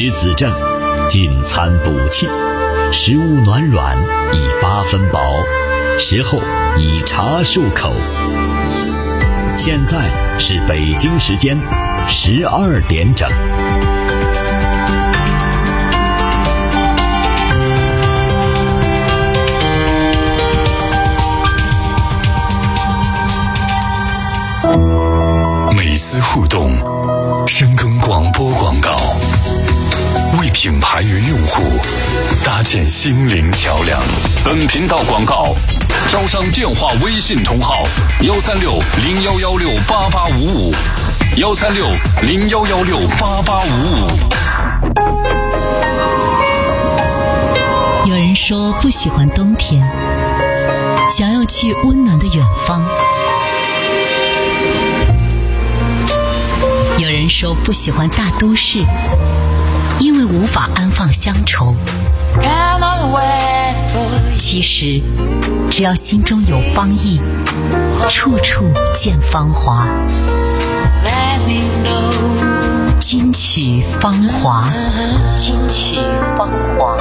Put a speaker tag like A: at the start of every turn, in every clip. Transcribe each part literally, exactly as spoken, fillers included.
A: 湿子正，进餐补气，食物暖软，以八分饱，食后以茶漱口。现在是北京时间十二点整。
B: 美思互动，深耕广播广告，为品牌与用户搭建心灵桥梁。本频道广告招商电话微信同号：幺三六零幺幺六八八五五，幺三六零幺幺六八八五五。
C: 有人说不喜欢冬天，想要去温暖的远方。有人说不喜欢大都市，因为无法安放乡愁。其实只要心中有芳意，处处见芳华。金曲芳华，金曲芳华。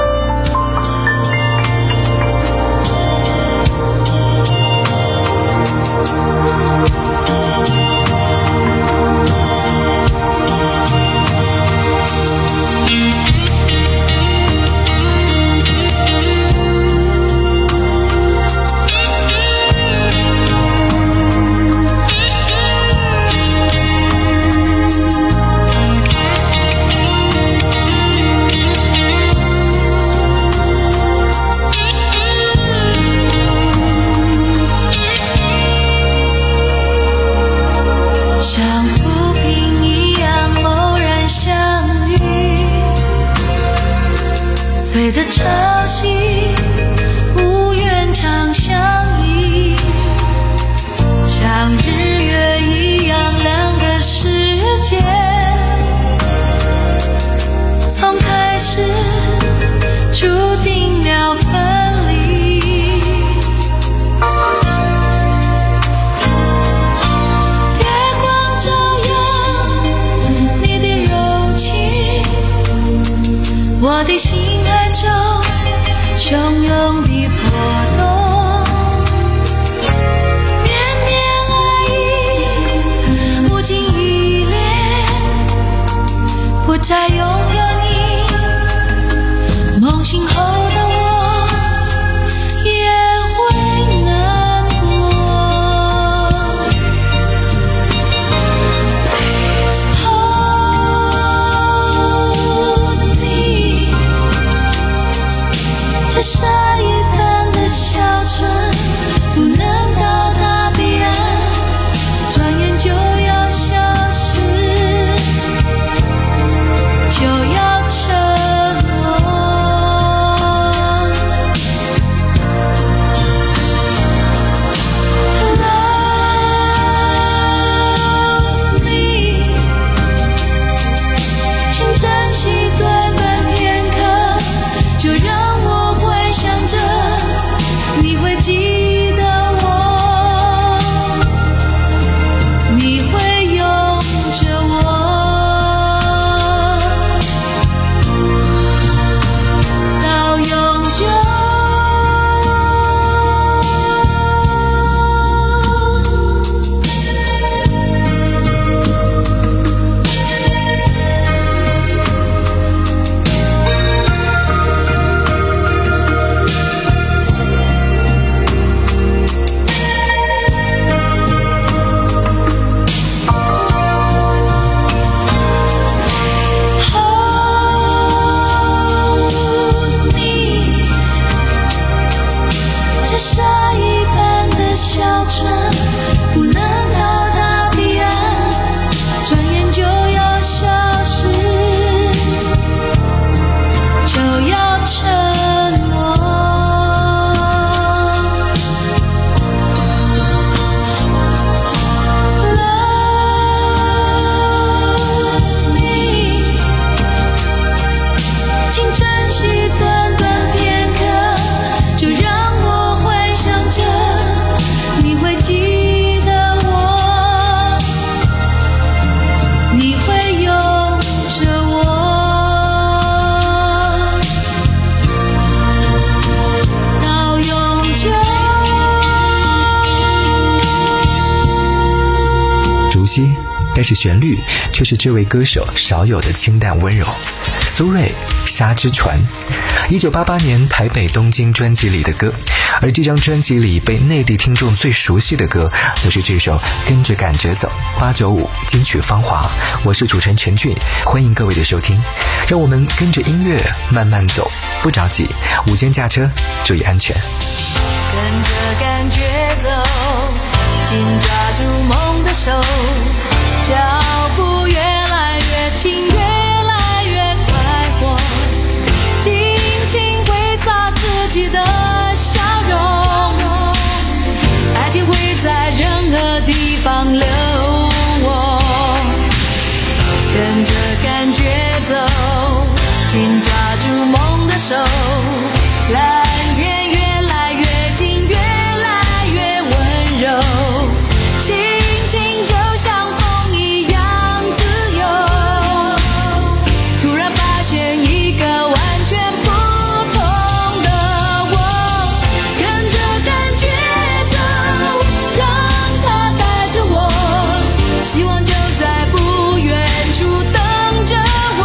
D: 悉，但是旋律却是这位歌手少有的清淡温柔。苏芮《沙之船》，一九八八年台北东京专辑里的歌，而这张专辑里被内地听众最熟悉的歌就是这首《跟着感觉走》，八九五金曲芳华。我是主持人陈俊，欢迎各位的收听，让我们跟着音乐慢慢走，不着急，午间驾车注意安全。
E: 跟着感觉走，紧抓住梦的手，脚步越来越轻，越来越快活，尽情挥洒自己的笑容，爱情会在任何地方流淌。跟着感觉走，紧抓住梦的手，蓝天越来越近，越来越温柔，心情就像风一样自由，突然发现一个完全不同的我，跟着感觉走，让它带着我，希望就在不远处等着我，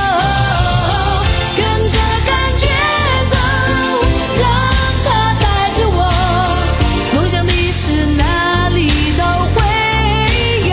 E: 跟着感觉走，让它带着我，梦想的事哪里都会有。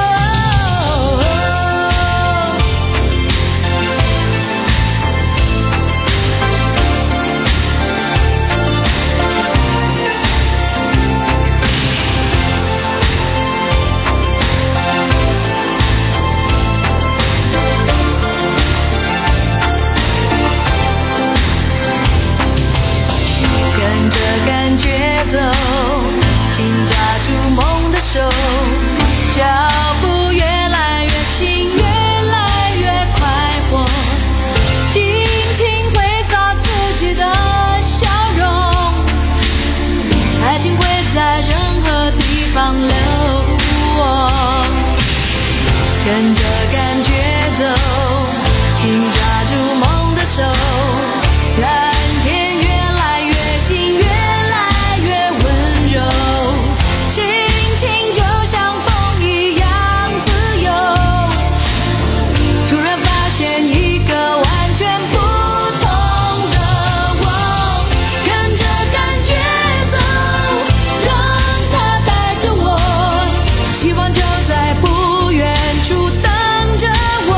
E: 跟着感觉走，紧抓住梦的手，脚步越来越轻，越来越快活，尽情挥洒自己的笑容，爱情会在任何地方流淌。跟着感觉走，紧抓住梦的手，蓝天越来越近，越来越温柔，心情就像风一样自由，突然发现一个完全不同的我，跟着感觉走，让它带着我，希望就在不远处等着我，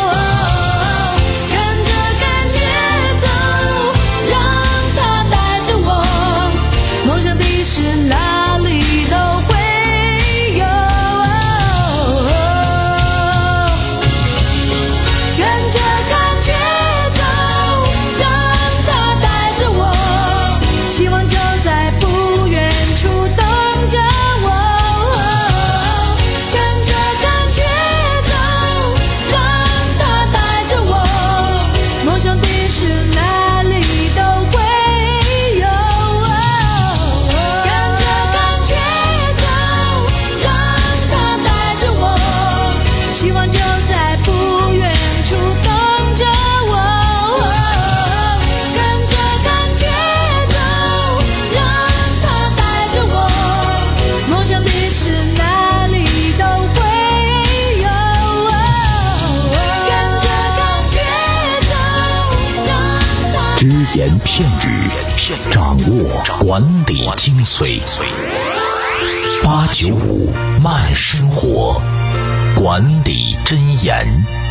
E: 跟着感觉走，让它带着我，梦想的事哪里都会有。跟着感觉走，让它带着我，希望就在不远处等着我，跟着感觉走，让它带着我，梦想的事哪里都会有。跟着感觉走，让它带着我，希望就在不远处等着我，跟着感觉走，让它带着我，梦想的事哪里都会有。跟着感觉走，让它
A: 只言片语，掌握管理精髓。八九五慢生活，管理箴言。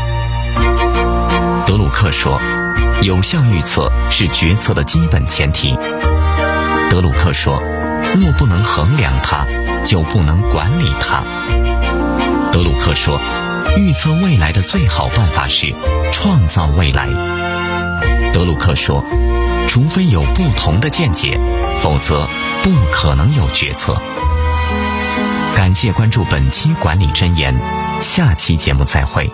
A: 德鲁克说，有效预测是决策的基本前提。德鲁克说，若不能衡量它，就不能管理它。德鲁克说，预测未来的最好办法是创造未来。德鲁克说，除非有不同的见解，否则不可能有决策。感谢关注本期管理箴言，下期节目再会。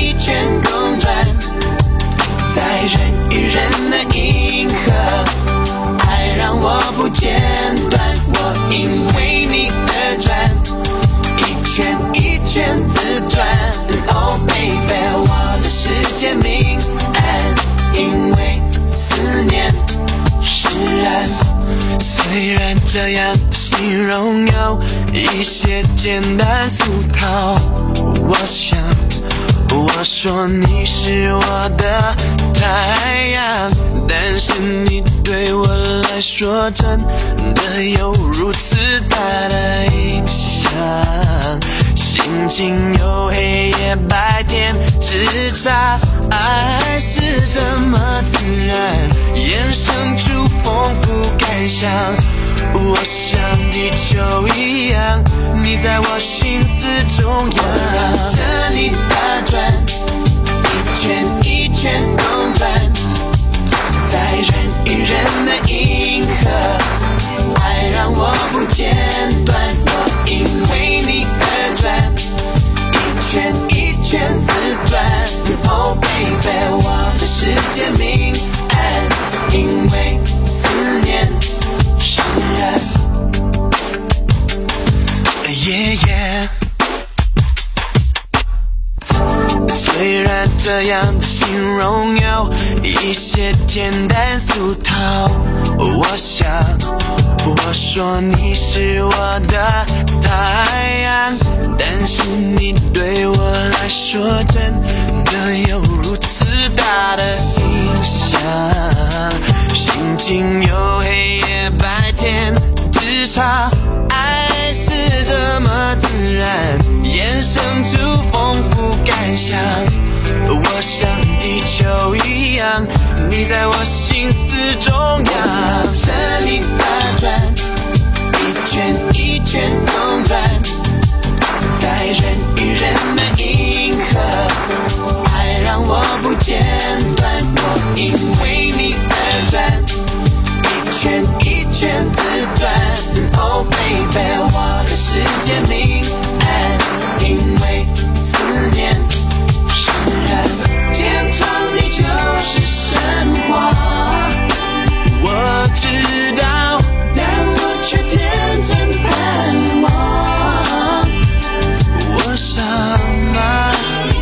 F: 人与人的银河一些简单俗套。我想我说你是我的太阳，但是你对我来说真的有如此大的影响。心情有黑夜白天之差，爱是这么自然，衍生出丰富感想。我像地球一样，你在我心思中央，绕着你打转，一圈一圈公转，在人与人的银河，爱让我不间断。我因为你而转，一圈一圈自转。Oh baby， 我的世界明暗，因为思念释然。Yeah yeah， 虽然这样的形容有一些简单俗套，我想我说你是我的太阳，但是你对我来说真的有如此大的影响。心情有黑夜白天之差，爱是这么自然，衍生出丰富感想。我像地球一样，你在我心思中央，绕着你打转，一圈一圈公转，在人与人的银河，爱让我不间断。我因为你而转，一圈一圈自转。Oh baby， 我的世界明暗，因为思念释然。坚强你就是神话，我知道，但我却天真盼望。我傻吗？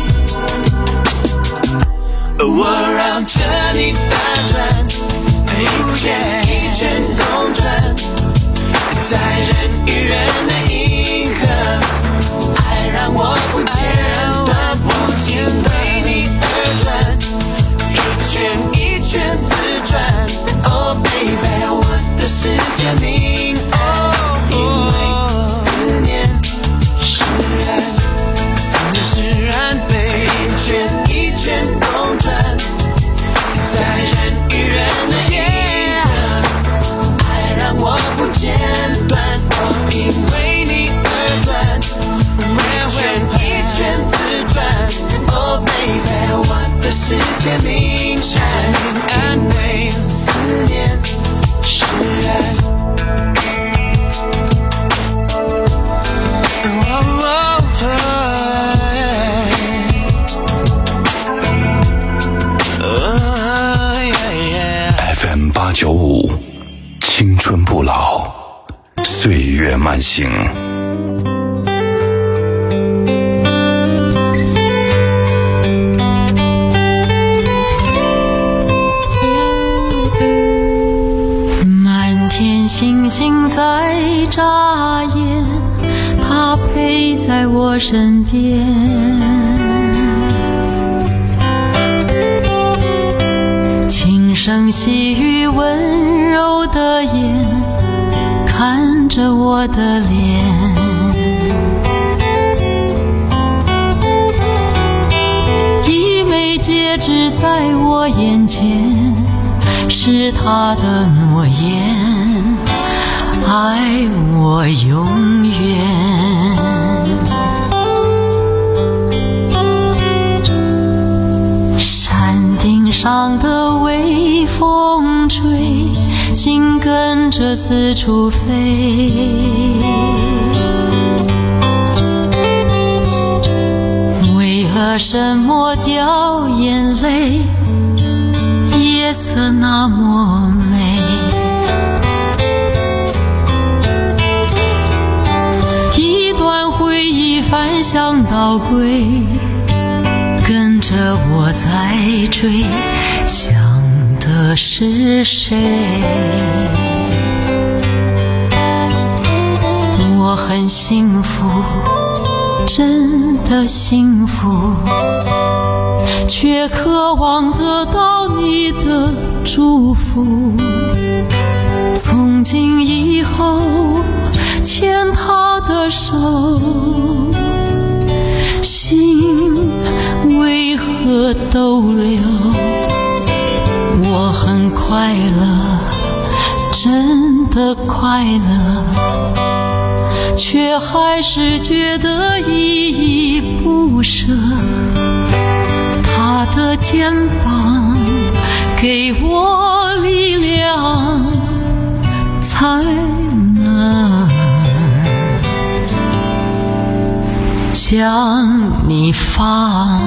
F: 我绕着你打转，一圈一圈公转，在人与人的银河，爱让我不间断。我因为你而转，一圈一圈自转。Oh baby， 我的世界明暗，因为思念释然，思念释然被一圈一圈公转，在人与人的银河，爱让我不间断。我因为你而转，一圈一圈自转。Oh baby， 我的世界明暗，因为思念释然。
B: F M 八九五，青春不老，岁月慢行。
E: 满天星星在眨眼，它陪在我身边。轻声细语温柔的眼，看着我的脸。一枚戒指在我眼前，是他的诺言，爱我永远。山顶上的微风吹，心跟着四处飞。为了什么掉眼泪？夜色那么美，一段回忆翻箱倒柜，跟着我在追，想的是谁？我我很幸福，真的幸福，却渴望得到你的祝福。从今以后牵他的手，心为何逗留？我很快乐，真的快乐，却还是觉得依依不舍。他的肩膀给我力量，才能将你放。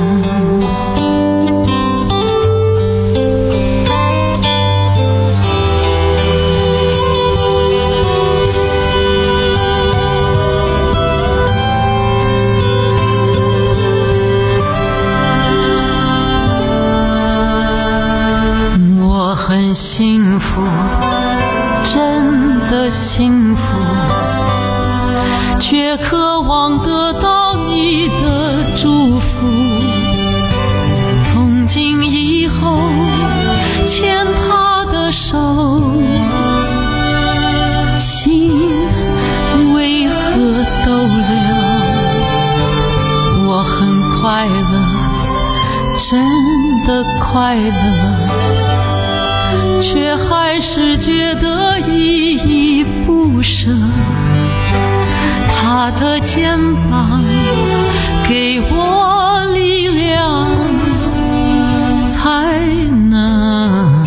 E: 我很幸福，真的幸福，却渴望得到你的祝福。从今以后牵他的手，心为何逗留？我很快乐，真的快乐，却还是觉得依依不舍。他的肩膀给我力量，才能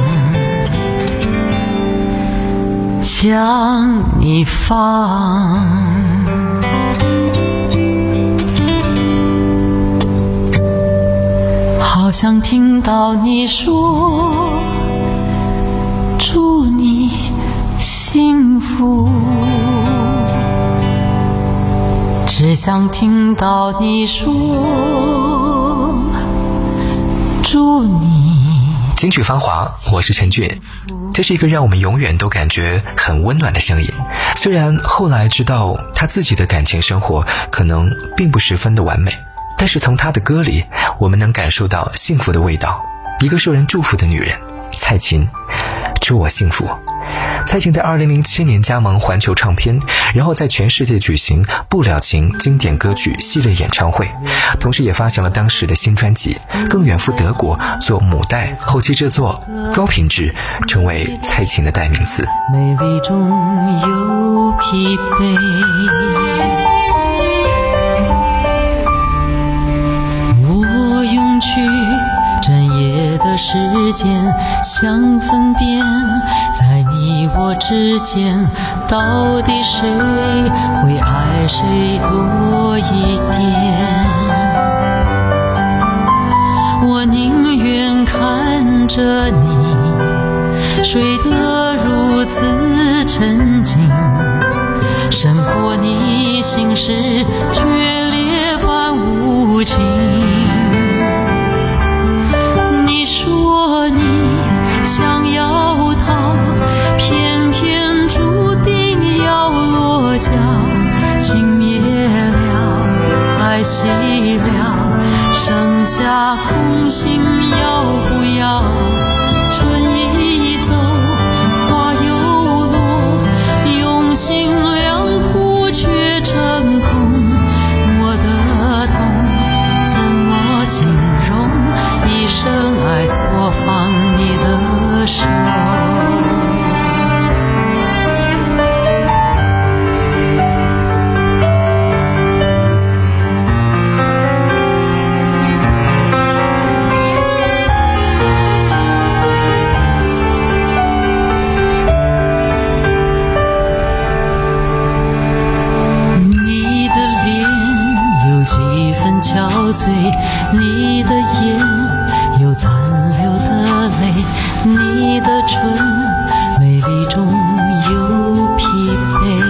E: 将你放。好想听到你说祝你幸福，只想听到你说祝你。
D: 金曲芳华，我是陈俊。这是一个让我们永远都感觉很温暖的声音。虽然后来知道他自己的感情生活可能并不十分的完美，但是从他的歌里我们能感受到幸福的味道。一个受人祝福的女人，蔡琴，祝我幸福。蔡琴在二零零七年加盟环球唱片，然后在全世界举行不了情经典歌曲系列演唱会，同时也发行了当时的新专辑，更远赴德国做母带后期制作，高品质成为蔡琴的代名词。
E: 美丽中有疲惫，我用去整夜的时间想分辨，在你我之间到底谁会爱谁多一点。我宁愿看着你睡得如此沉静，胜过你心事决裂般无情。你说你想要他，偏偏注定要落脚，情灭了，爱熄了，剩下空心要不要？春已走，花又落，用心良苦却成空。我的痛怎么形容？一生爱错放你的手。憔悴，你的眼有残留的泪，你的唇美丽中有疲惫。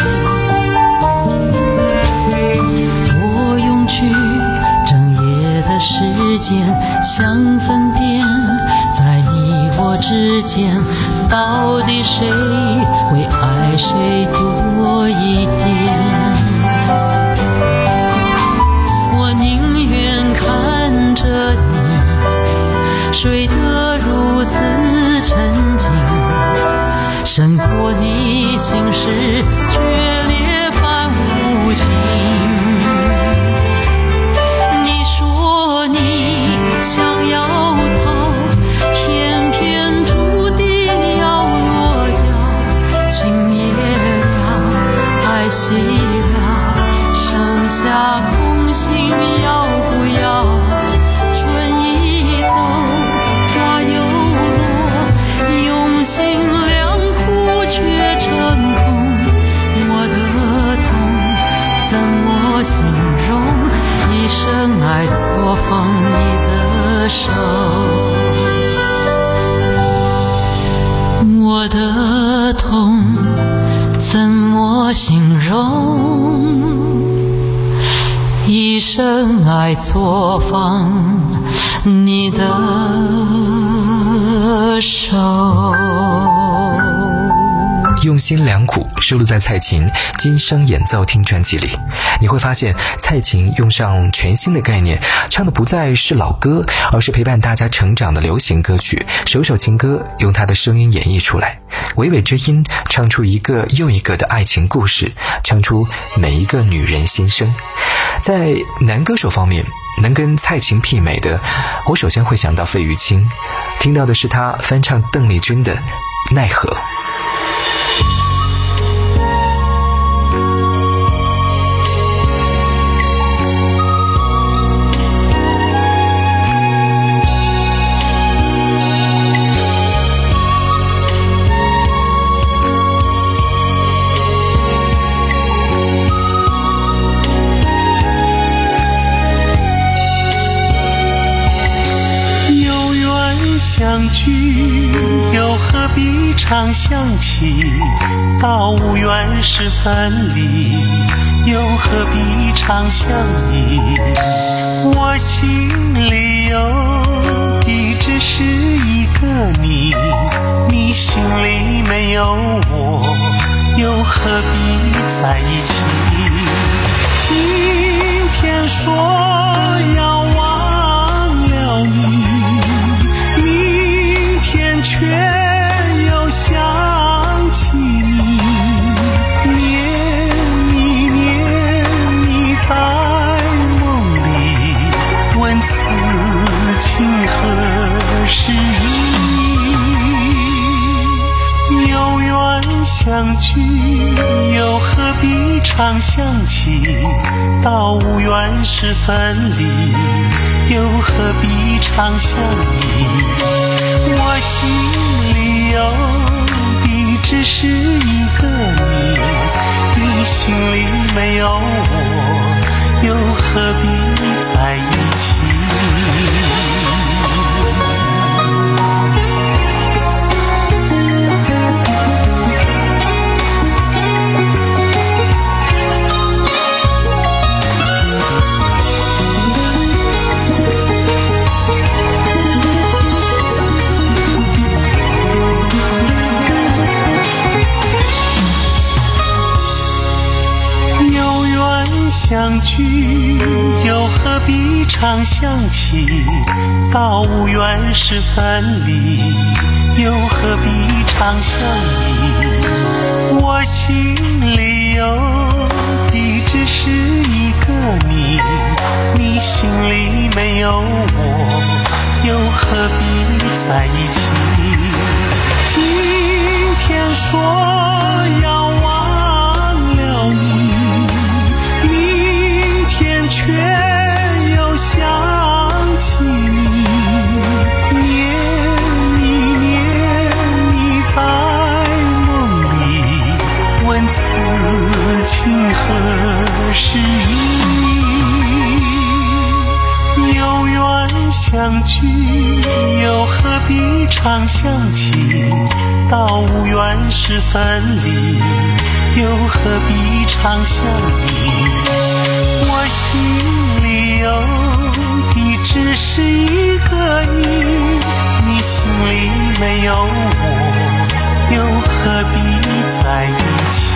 E: 我用去整夜的时间想分辨，在你我我之间，到底谁会爱谁多一点？我宁愿看着你睡得如此沉静，胜过你心事决裂般无情。你说你想要逃，偏偏注定要落脚，情灭了，爱熄了，剩下空心要不要？春已走，花又落，用心良苦却成空。我的痛怎么形容？一生爱错放你的手。我的痛怎么形容？一生爱错放你的手。
D: 用心良苦收录在蔡琴《今生演奏厅》专辑里。你会发现蔡琴用上全新的概念，唱的不再是老歌，而是陪伴大家成长的流行歌曲，首首情歌用她的声音演绎出来，娓娓之音唱出一个又一个的爱情故事，唱出每一个女人心声。在男歌手方面，能跟蔡琴媲美的，我首先会想到费玉清，听到的是他翻唱邓丽君的《奈何》。
G: 相聚又何必常想起，到无缘时分离，又何必常想你？我心里有的只是一个你，你心里没有我，又何必在一起？今天说要忘了你，却又想起你，念一念你在梦里，问此情何时已？有缘相聚，又何必常想起？到无缘时分离，又何必常想你？我心里有的只是一个你，你心里没有我，又何必在一起？相聚又何必常想起？到无缘时分离，又何必常想你？我心里有的只是一个你，你心里没有我，又何必在一起？今天说要忘了你，却又想起你，念一念你在梦里，问此情何时已？有缘相聚，又何必常想起？到无缘时分离，又何必常想你？我心里有的只是一个你，你心里没有我，又何必在一起？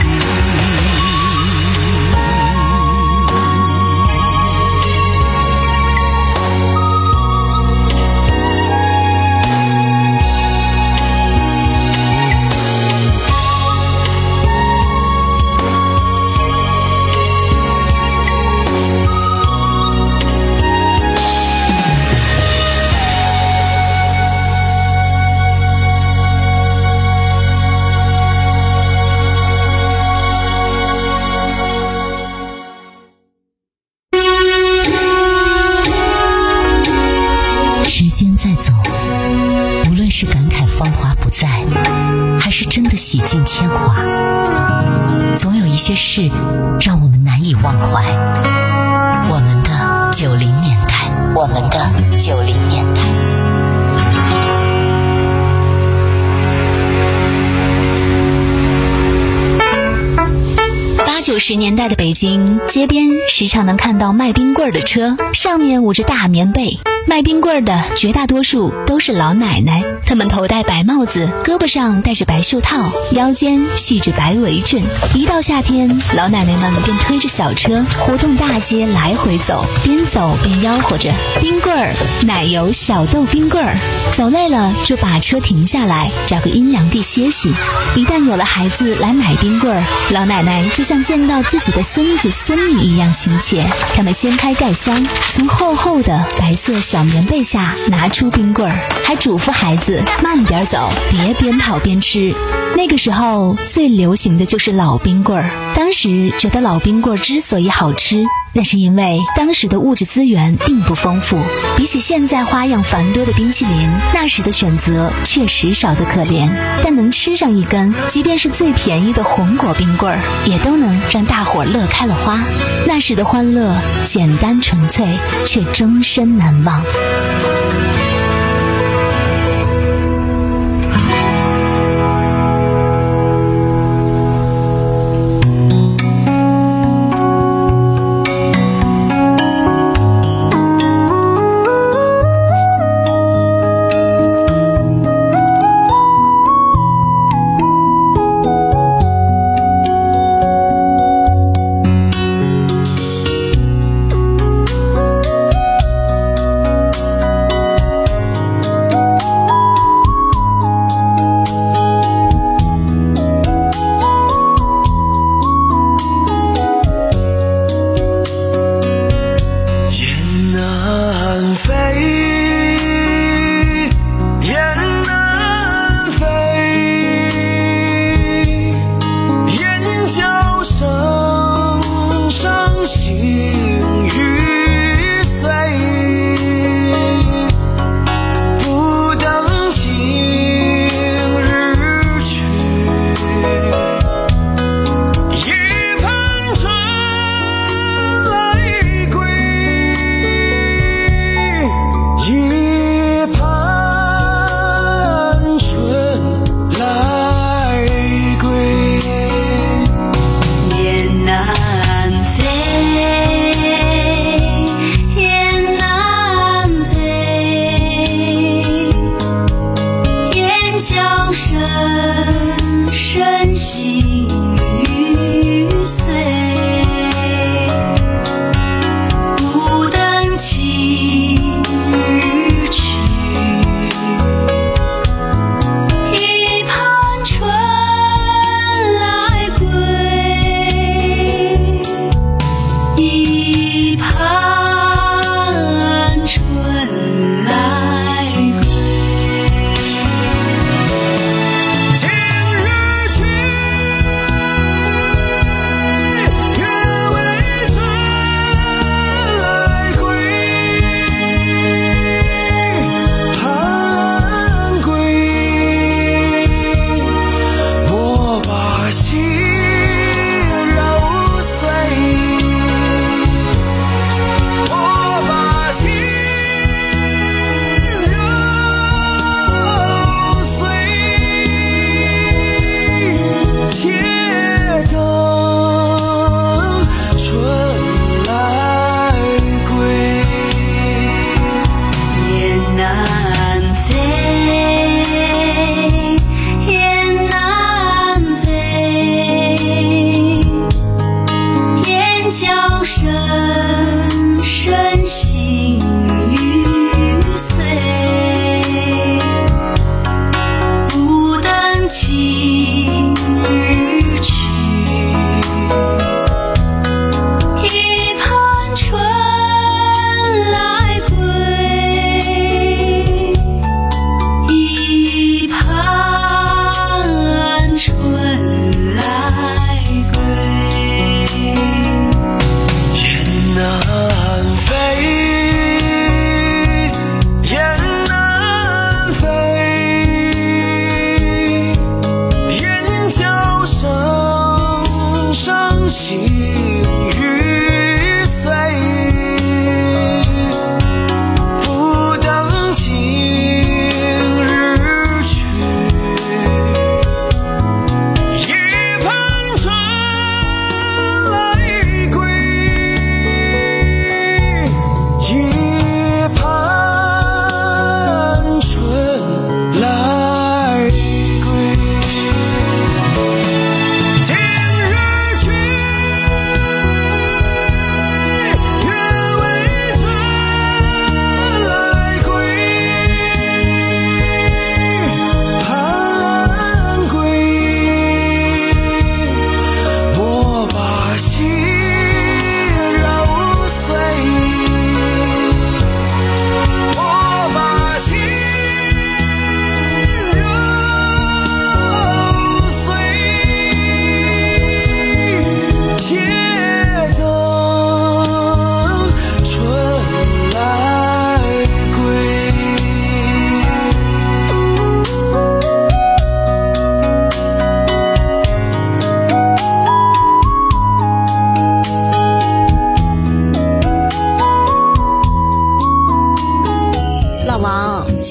C: 洗尽铅华，总有一些事让我们难以忘怀。我们的九零年代，我们的九零年代。八九十年代的北京，街边时常能看到卖冰棍的车，上面捂着大棉被。卖冰棍的绝大多数都是老奶奶，她们头戴白帽子，胳膊上戴着白袖套，腰间系着白围裙。一到夏天，老奶奶们便推着小车胡同大街来回走，边走边吆喝着冰棍儿、奶油小豆冰棍儿。走累了就把车停下来，找个阴凉地歇息。一旦有了孩子来买冰棍儿，老奶奶就像见到自己的孙子孙女一样亲切。他们掀开盖箱，从厚厚的白色小棉被下拿出冰棍儿，还嘱咐孩子慢点走，别边跑边吃。那个时候最流行的就是老冰棍儿。当时觉得老冰棍儿之所以好吃，那是因为当时的物质资源并不丰富，比起现在花样繁多的冰淇淋，那时的选择确实少得可怜。但能吃上一根，即便是最便宜的红果冰棍儿，也都能让大伙乐开了花。那时的欢乐简单纯粹，却终身难忘。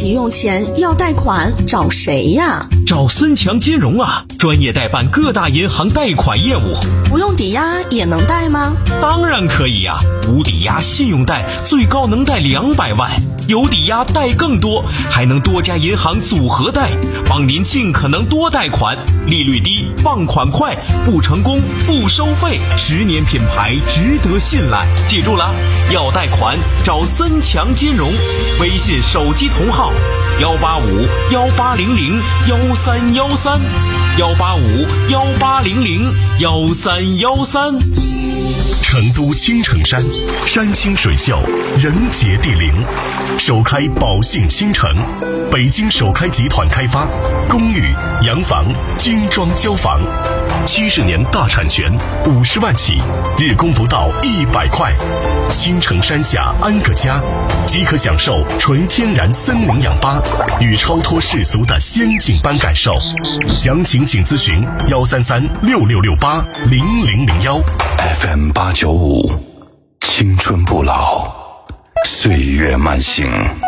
H: 急用钱要贷款，找谁呀？
I: 找森强金融啊，专业代办各大银行贷款业务。
H: 不用抵押也能贷吗？
I: 当然可以呀、啊，无抵押信用贷最高能贷两百万，有抵押贷更多，还能多家银行组合贷，帮您尽可能多贷款，利率低，放款快，不成功不收费，十年品牌，值得信赖。记住了，要贷款找森强金融，微信手机同号幺八五幺八零零幺三幺三，幺八五幺八零零幺三幺三。
B: 成都青城山，山清水秀，人杰地灵，首开宝信新城，北京首开集团开发，公寓、洋房、精装交房，七十年大产权，五十万起，日供不到一百块。青城山下安个家，即可享受纯天然森林氧吧与超脱世俗的仙境般感受。详情请咨询幺三三六六六八零零零幺。F M 八九五，青春不老，岁月慢行。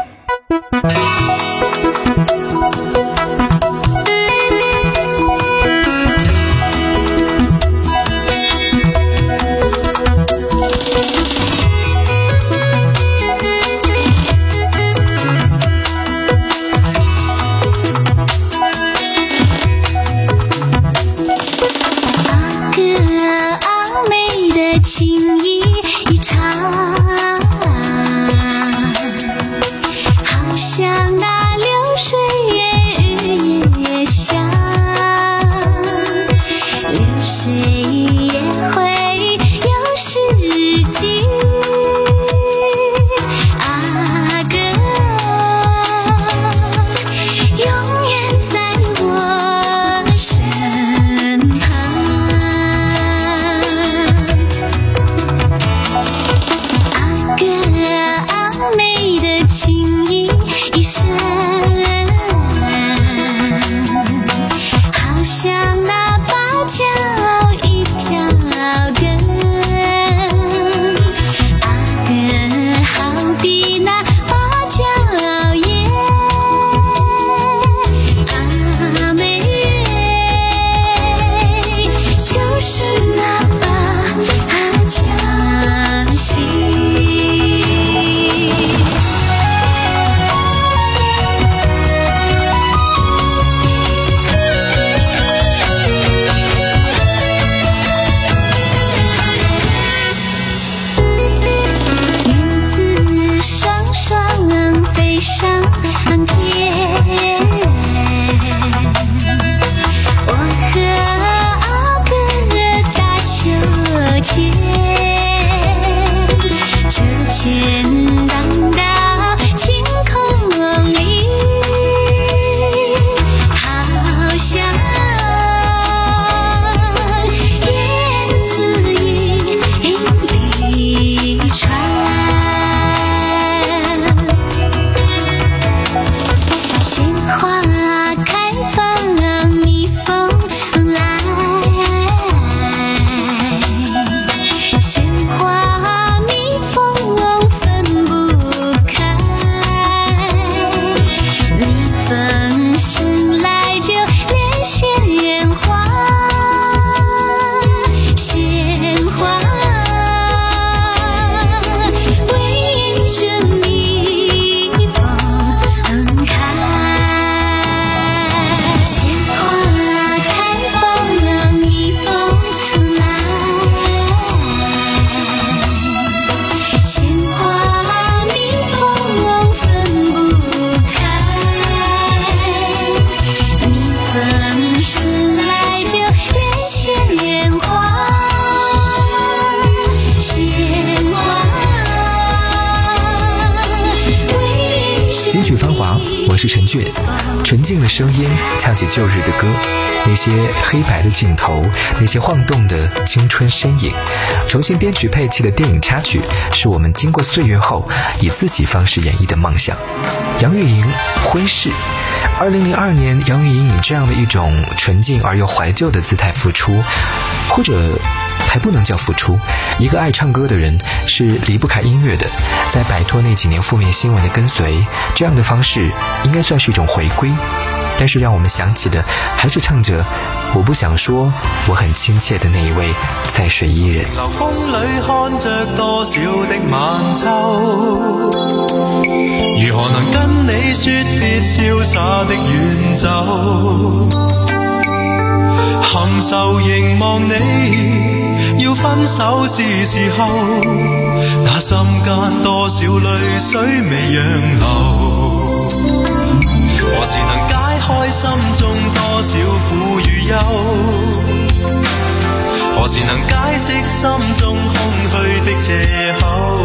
J: 情意一场，好像那流水日夜香，流水也会有时机。阿哥永远在我身旁。
D: 我是陈俊，纯净的声音唱起旧日的歌，那些黑白的镜头，那些晃动的青春身影，重新编曲配器的电影插曲，是我们经过岁月后以自己方式演绎的梦想。杨钰莹婚事，二零零二年杨钰莹以这样的一种纯净而又怀旧的姿态复出，或者还不能叫付出。一个爱唱歌的人是离不开音乐的，在摆脱那几年负面新闻的跟随，这样的方式应该算是一种回归。但是让我们想起的还是唱着我不想说我很亲切的那一位在水伊人。
F: 流風裏看着多少的晚秋，如何能跟你說別瀟灑的遠走，含愁凝望你，要分手是時候，那心間多少淚水未讓流，何時能解開心中多少苦與憂，何時能解釋心中空虛的藉口，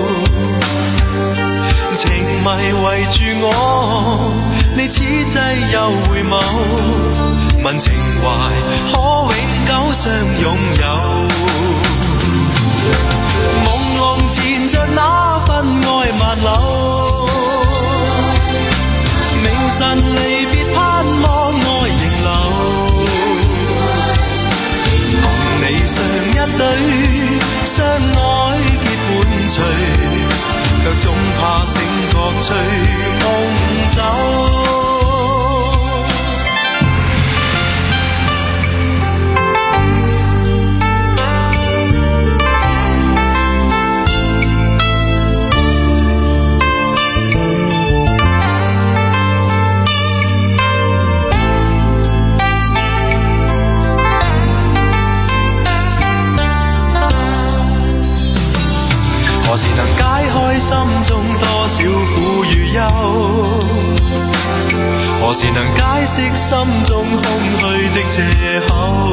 F: 情迷圍住我，你此際又回眸，問情懷可永久相擁有，朦朧纏着那份愛萬縷，明晨離別盼望愛仍留，共你上一對相愛結伴隨，卻總怕醒覺隨夢走。何時能解開心中多少苦與憂，何時能解釋心中空虛的藉口，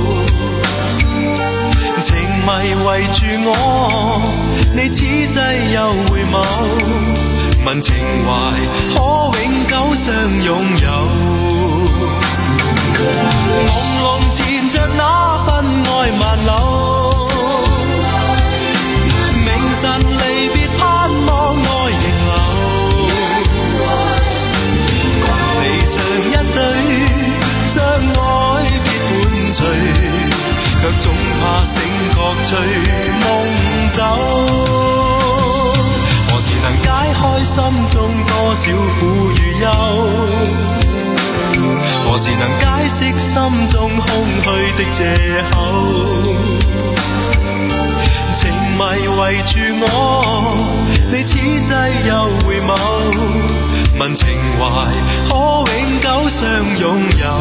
F: 情迷圍住我，你此際又回眸，問情懷可永久相擁有，朦朧纏着那份愛萬縷，晨離別盼望愛仍留，離場一對相愛結伴隨，卻總怕醒覺隨夢走，何時能解開心中多少苦與憂，何時能解釋心中空虛的藉口，情迷圍住我，你此際又回眸，問情懷可永久相擁有，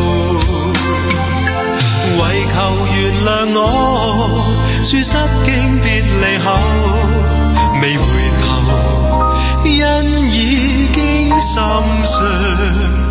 F: 唯求原諒我，說失經別離後，未回頭，因已經心傷。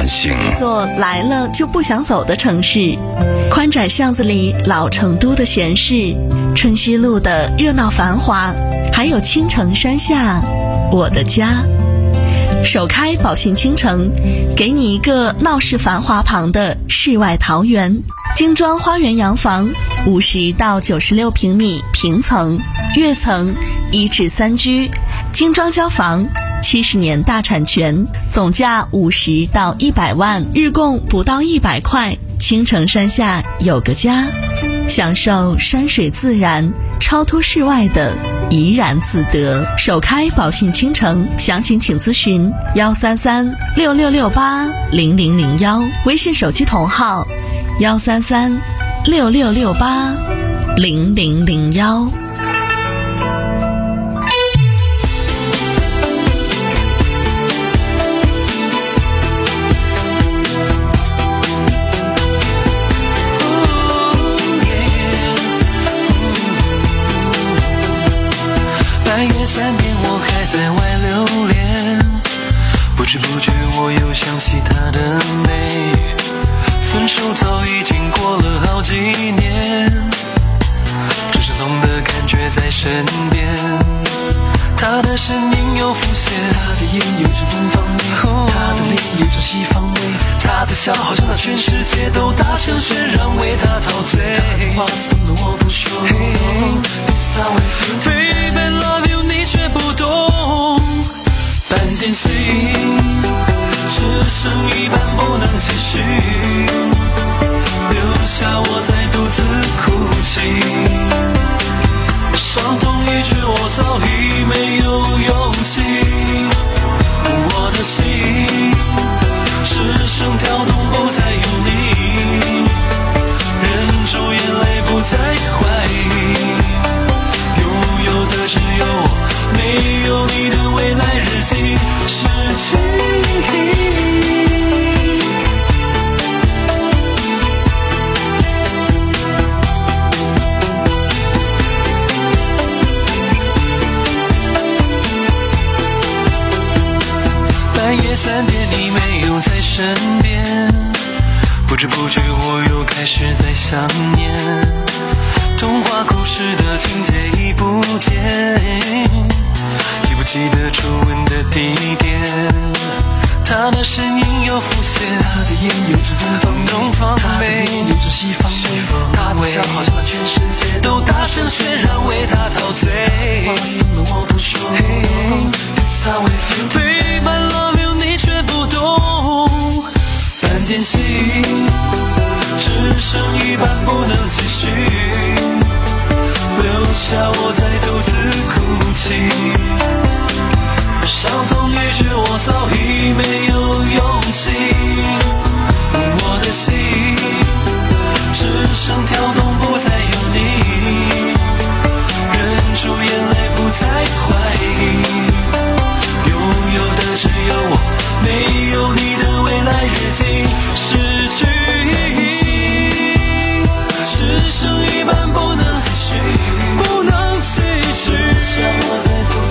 B: 万幸。
H: 一座来了就不想走的城市，宽窄巷子里老成都的闲适，春熙路的热闹繁华，还有青城山下我的家。首开宝信倾城，给你一个闹市繁华旁的世外桃源。精装花园洋房，五十到九十六平米平层、跃层、一至三居，精装交房，七十年大产权，总价五十到一百万，日供不到一百块。青城山下有个家，享受山水自然，超脱世外的怡然自得。首开宝信倾城，详情请咨询幺三三六六六八零零零幺，微信手机同号幺三三六六六八零零零幺。
F: 半夜三点我还在外流连，不知不觉我又想起她的美。分手早已经过了好几年，只是浓的感觉在身边。她的身影又浮现，她的眼有着东方美，她的脸有着西方美，她的笑好像那全世界都大声喧嚷，为她陶醉。她的话刺痛了我不说， hey, it's how I feel Baby love you 你却不懂，半点心只剩一半不能继续，留下我在独自哭泣，伤痛欲绝我早已没有勇气，我的心只剩跳动不再有你，忍住眼泪不再怀疑，拥有的只有我，没有你的未来日记失去意义。半夜三点你没有在身边，不知不觉我又开始在想念，童话故事的情节已不见，记不记得初吻的地点，她的身影又浮现，她的眼有着东方美，她的眼有着西方美，她的笑好像那全世界都大声喧嚷，为她陶醉。话刺痛了我不说， hey, it's how I feel Babe I love you 你却不懂，半点心只剩一半不能继续，留下我在独自哭泣，伤痛欲绝我早已没有勇气，我的心只剩跳动不再有你，忍住眼泪不再怀疑，拥有的只有我，没有你的未来日记失去意义，只剩一半不能继续，不能继续，留下我在独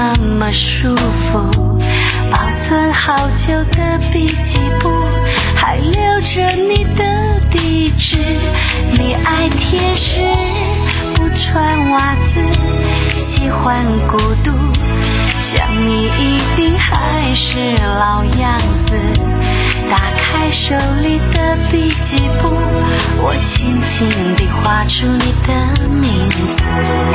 E: 那么舒服，保存好久的笔记簿，还留着你的地址。你爱贴诗，不穿袜子，喜欢孤独，想你一定还是老样子。打开手里的笔记簿，我轻轻地画出你的名字。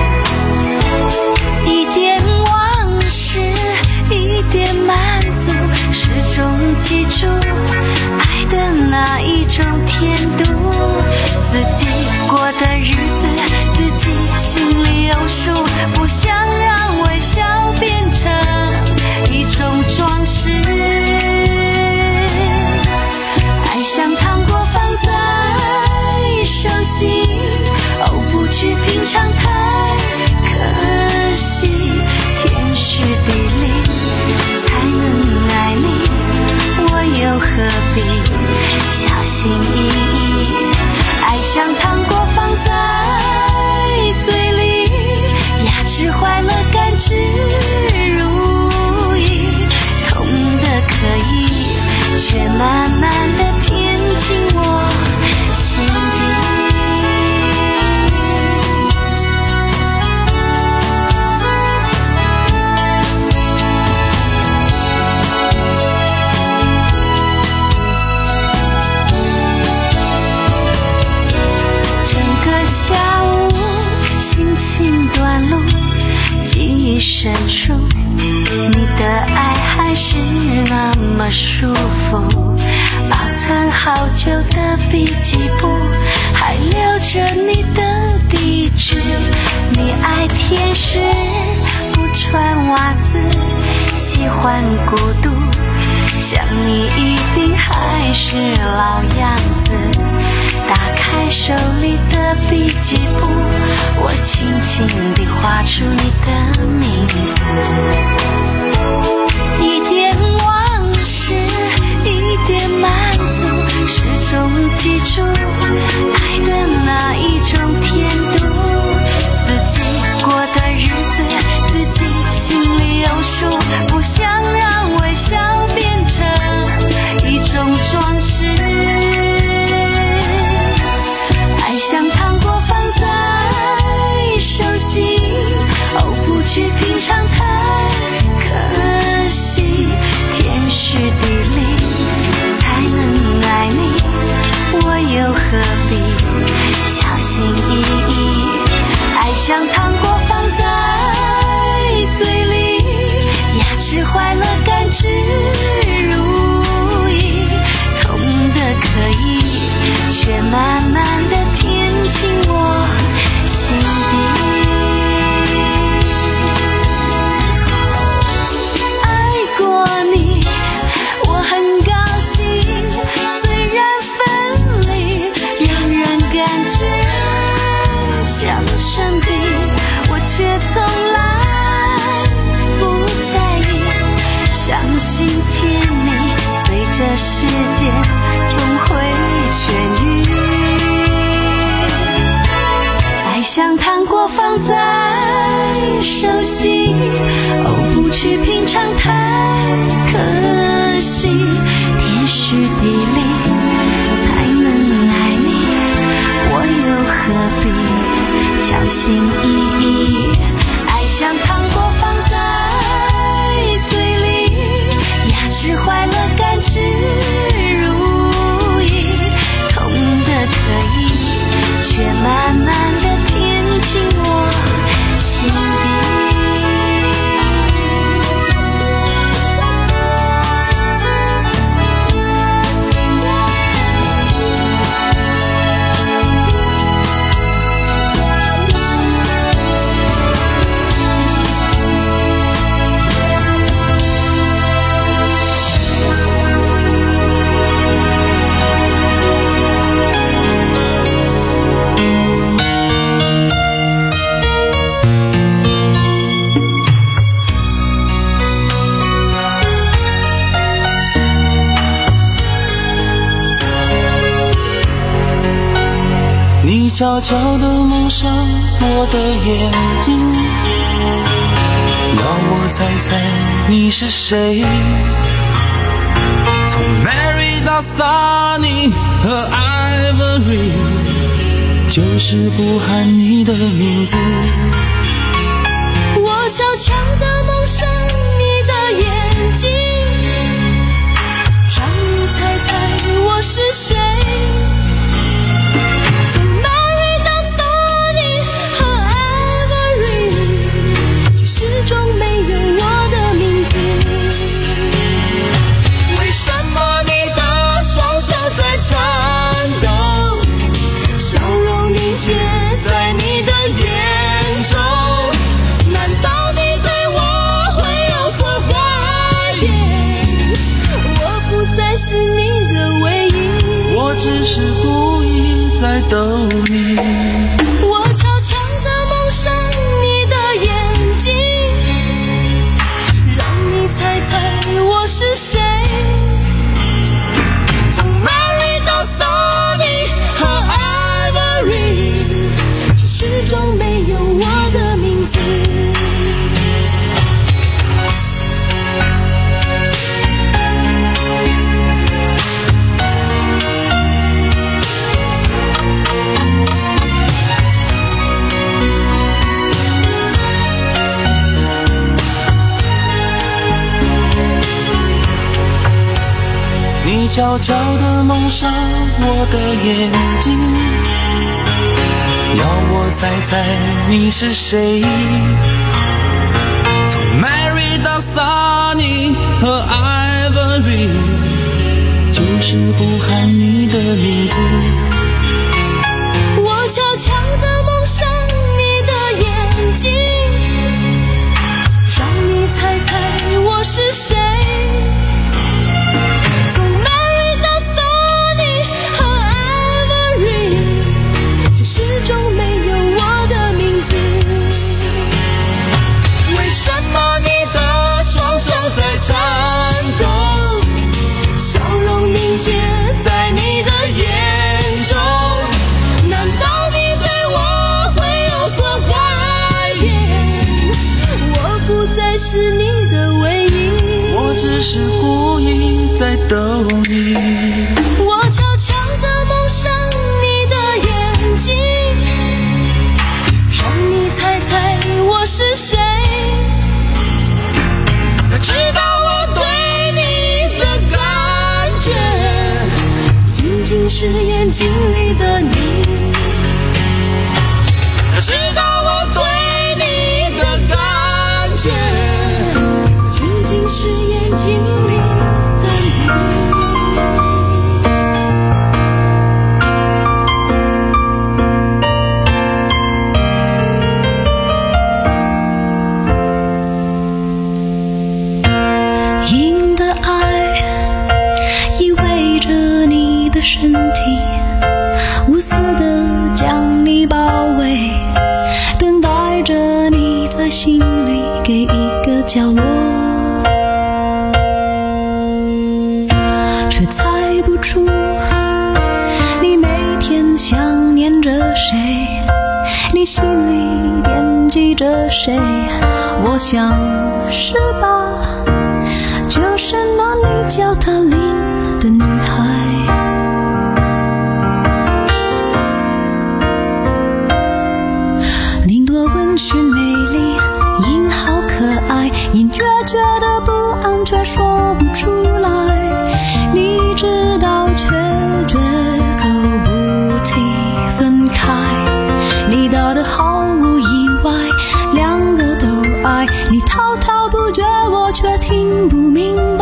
E: 一点往事，一点满足，始终记住爱的那一种甜度。自己过的日子，自己心里有数，不想让微笑变成一种装饰。爱像糖果放在手心，哦，不去品尝太可惜，天时地利才能爱你，我又何必小心翼翼。爱像糖果放在嘴里，牙齿坏了甘之如饴，痛的可以，却慢慢的填进我心底。下午心情短路，记忆深处，你的爱还是那么舒服。保存好久的笔记簿，还留着你的地址。你爱贴诗，不穿袜子，喜欢孤独，想你一定还是老样子。打开手里的笔记簿，我轻轻地画出你的名字。一点往事，一点满足，始终记住爱的那一种甜度。自己过的日子，自己心里有数，不想让微笑变成一种装饰。爱像糖果放在手心，哦，不去品尝太可惜，天时地利才能爱你，我又何必小心翼翼。爱像糖果放在嘴里，牙齿坏了甘之如饴，痛的可以，却慢慢的填进我心底。爱过你，我很高兴，虽然分离让人感觉像生病，我却从来不在意，相信甜蜜随着时间总会痊愈。爱像糖果放在手心，哦，不去品尝太可惜，天时地利才能爱你，我又何必小心翼翼。爱像糖果放在嘴里，牙齿坏了甘之如饴，痛的可以，却慢慢的填进我心底。
F: 你悄悄地蒙上我的眼睛，要我我猜猜你是谁？从 Mary 到 Sunny 和 Ivory， 就是不喊你的名字。
E: 我悄悄地蒙上你的眼睛，让你猜猜我是谁。从 Mary 到 Sunny 和 Ivory， 却始终没有我的名字。为什么你的双手在颤抖，笑容凝结在你的眼中？难道你对我会有所改变？我不再是你的唯一，
F: 我只是故意在逗你。
E: 我悄悄地蒙上你的眼睛，让你猜猜我是谁。从 Mary 到 Sunny 和 Ivory， 却始终没有我的名字。
F: 你悄悄地蒙上我的眼睛，要我猜猜你是谁。从 Mary 到 Sunny 和 Ivory， 就是不喊你的名字。
E: 我悄悄地蒙上你的眼睛，让你猜猜我是谁。从 Mary 到 Sunny 和 Ivory， 却始终没有我的名字。为什么你的双手在颤抖，笑容凝结在你的眼中？难道你对我会有所改变？我不再是你的唯一，
F: 我只是故意在逗你。
E: 我悄悄地蒙上你的眼睛，让你猜猜我是谁。
F: 知道我对你的感觉，
E: 仅仅是眼睛里的你。
F: 知道我对你的感觉，
E: 仅仅是眼睛里的你。
K: 硬的爱依偎着你的身体，无私地将你包围，等待着你在心里给一个角落，却猜不出你每天想念着谁，你心里惦记着谁。我想是吧，就是那你叫她琳的女孩。琳多温驯美丽，音好可爱，隐约觉得不安却说不出来，你知道却绝口不提分开。你答得毫无意外，两个都爱，你滔滔不绝，我却听不明白。